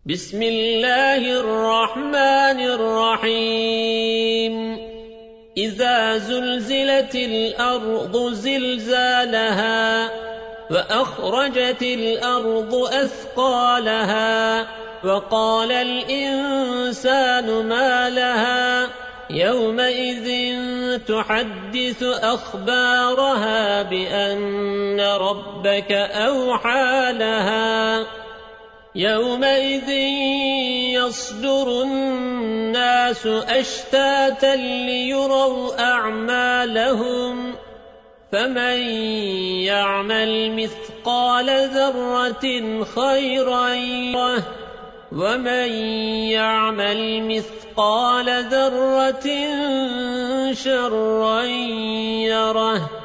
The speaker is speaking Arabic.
بسم الله الرحمن الرحيم إذا زلزلت الأرض زلزالها وأخرجت الأرض أثقالها وقال الإنسان ما لها يومئذ تحدث أخبارها بأن ربك أوحى لها يومئذ يصدر الناس أشتاتا ليروا أعمالهم فمن يعمل مثقال ذرة خيرا يره ومن يعمل مثقال ذرة شرا يره